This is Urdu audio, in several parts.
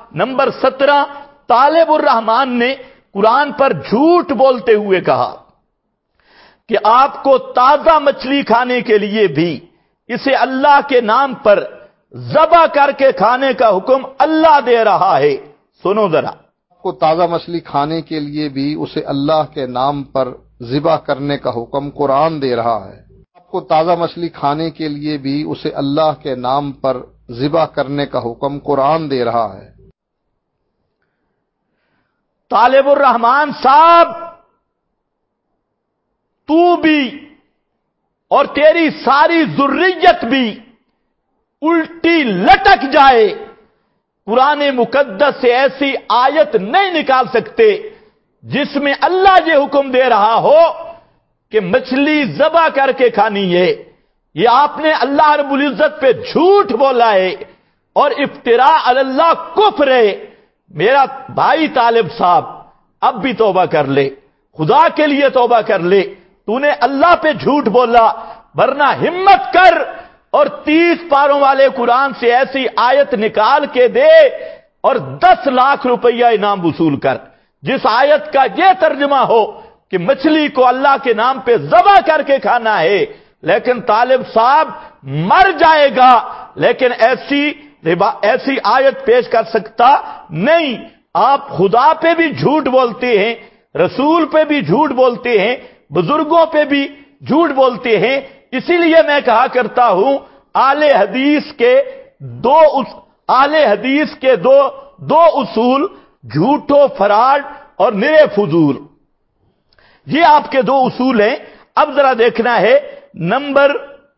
نمبر 17 طالب الرحمان نے قرآن پر جھوٹ بولتے ہوئے کہا کہ آپ کو تازہ مچھلی کھانے کے لیے بھی اسے اللہ کے نام پر ذبح کر کے کھانے کا حکم اللہ دے رہا ہے۔ سنو ذرا، آپ کو تازہ مچھلی کھانے کے لیے بھی اسے اللہ کے نام پر ذبح کرنے کا حکم قرآن دے رہا ہے۔ آپ کو تازہ مچھلی کھانے کے لیے بھی اسے اللہ کے نام پر ذبح کرنے کا حکم قرآن دے رہا ہے۔ طالب الرحمان صاحب، تو بھی اور تیری ساری ذریت بھی الٹی لٹک جائے، قرآن مقدس سے ایسی آیت نہیں نکال سکتے جس میں اللہ یہ حکم دے رہا ہو کہ مچھلی ذبح کر کے کھانی ہے۔ یہ آپ نے اللہ رب العزت پہ جھوٹ بولا ہے اور افتراء علی اللہ کفر ہے۔ میرا بھائی طالب صاحب، اب بھی توبہ کر لے، خدا کے لیے توبہ کر لے، تو نے اللہ پہ جھوٹ بولا، ورنہ ہمت کر اور 30 پاروں والے قرآن سے ایسی آیت نکال کے دے اور 10 لاکھ روپیہ انعام وصول کر جس آیت کا یہ ترجمہ ہو کہ مچھلی کو اللہ کے نام پہ ذبح کر کے کھانا ہے۔ لیکن طالب صاحب مر جائے گا، لیکن ایسی آیت پیش کر سکتا نہیں۔ آپ خدا پہ بھی جھوٹ بولتے ہیں، رسول پہ بھی جھوٹ بولتے ہیں، بزرگوں پہ بھی جھوٹ بولتے ہیں۔ اسی لیے میں کہا کرتا ہوں اہل حدیث کے دو اصول، جھوٹ و فراڈ اور نرے فضول، یہ آپ کے 2 اصول ہیں۔ اب ذرا دیکھنا ہے نمبر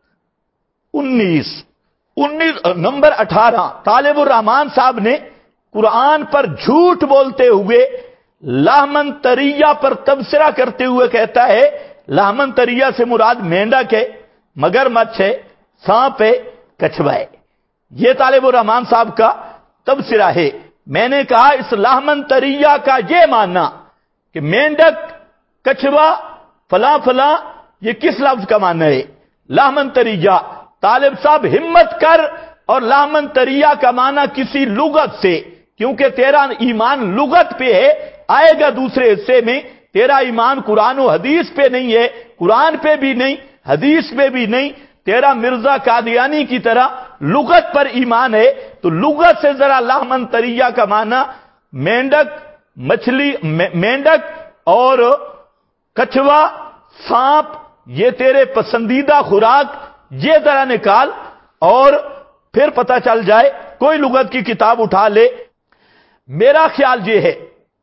18 طالب الرحمان صاحب نے قرآن پر جھوٹ بولتے ہوئے لحمن طریہ پر تبصرہ کرتے ہوئے کہتا ہے، لحمن طریہ سے مراد مینڈک ہے، مگرمچھ ہے، سانپ ہے، کچھوا ہے۔ یہ طالب الرحمان صاحب کا تبصرہ ہے۔ میں نے کہا اس لحمن طریہ کا یہ معنی کہ مینڈک، کچھوا، فلاں فلاں، یہ کس لفظ کا معنی ہے؟ لحمن طریہ۔ طالب صاحب ہمت کر اور لحمن طریہ کا معنی کسی لغت سے، کیونکہ تیرا ایمان لغت پہ ہے، آئے گا دوسرے حصے میں۔ تیرا ایمان قرآن و حدیث پہ نہیں ہے، قرآن پہ بھی نہیں، حدیث پہ بھی نہیں، تیرا مرزا قادیانی کی طرح لغت پر ایمان ہے۔ تو لغت سے ذرا لحمن طریہ کا معنی مینڈک، مچھلی، مینڈک اور کچھوا، سانپ، یہ تیرے پسندیدہ خوراک، یہ ذرا نکال اور پھر پتہ چل جائے۔ کوئی لغت کی کتاب اٹھا لے۔ میرا خیال یہ ہے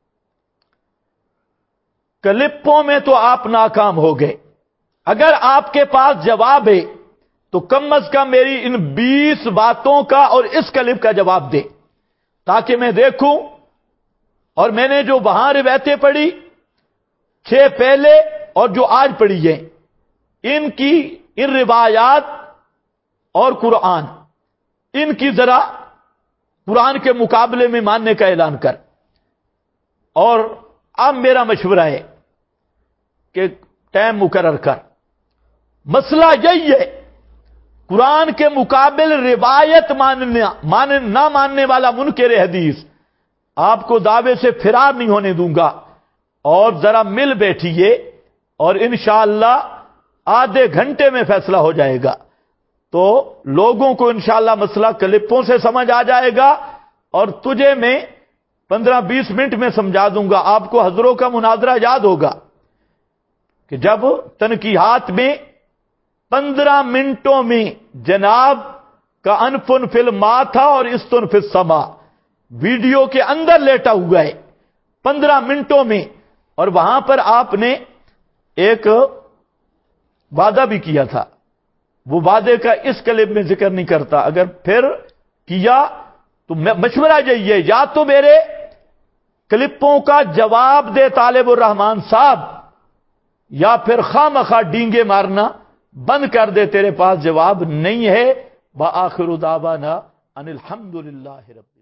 کلپوں میں تو آپ ناکام ہو گئے، اگر آپ کے پاس جواب ہے تو کم از کم میری ان 20 باتوں کا اور اس کلپ کا جواب دے، تاکہ میں دیکھوں۔ اور میں نے جو وہاں روایتیں پڑھی 6 پہلے اور جو آج پڑھی ہیں، ان روایات اور قرآن، ان کی ذرا قرآن کے مقابلے میں ماننے کا اعلان کر۔ اور اب میرا مشورہ ہے کہ ٹائم مقرر کر۔ مسئلہ یہی ہے، قرآن کے مقابل روایت نہ ماننے والا منکر حدیث آپ کو دعوے سے فرار نہیں ہونے دوں گا۔ اور ذرا مل بیٹھیے اور انشاءاللہ آدھے گھنٹے میں فیصلہ ہو جائے گا، تو لوگوں کو انشاءاللہ مسئلہ کلپوں سے سمجھ آ جائے گا، اور تجھے میں 15-20 منٹ میں سمجھا دوں گا۔ آپ کو حضروں کا مناظرہ یاد ہوگا کہ جب تنقیحات میں 15 منٹوں میں جناب کا انفن فی الما تھا اور استن فی السما، ویڈیو کے اندر لیٹا ہوا ہے 15 منٹوں میں، اور وہاں پر آپ نے ایک وعدہ بھی کیا تھا، وہ وعدے کا اس کلپ میں ذکر نہیں کرتا، اگر پھر کیا تو مشورہ یہی ہے، یا تو میرے کلپوں کا جواب دے طالب الرحمان صاحب، یا پھر خواہ ڈینگے مارنا بند کر دے، تیرے پاس جواب نہیں ہے۔ وآخر دعوانا ان الحمدللہ رب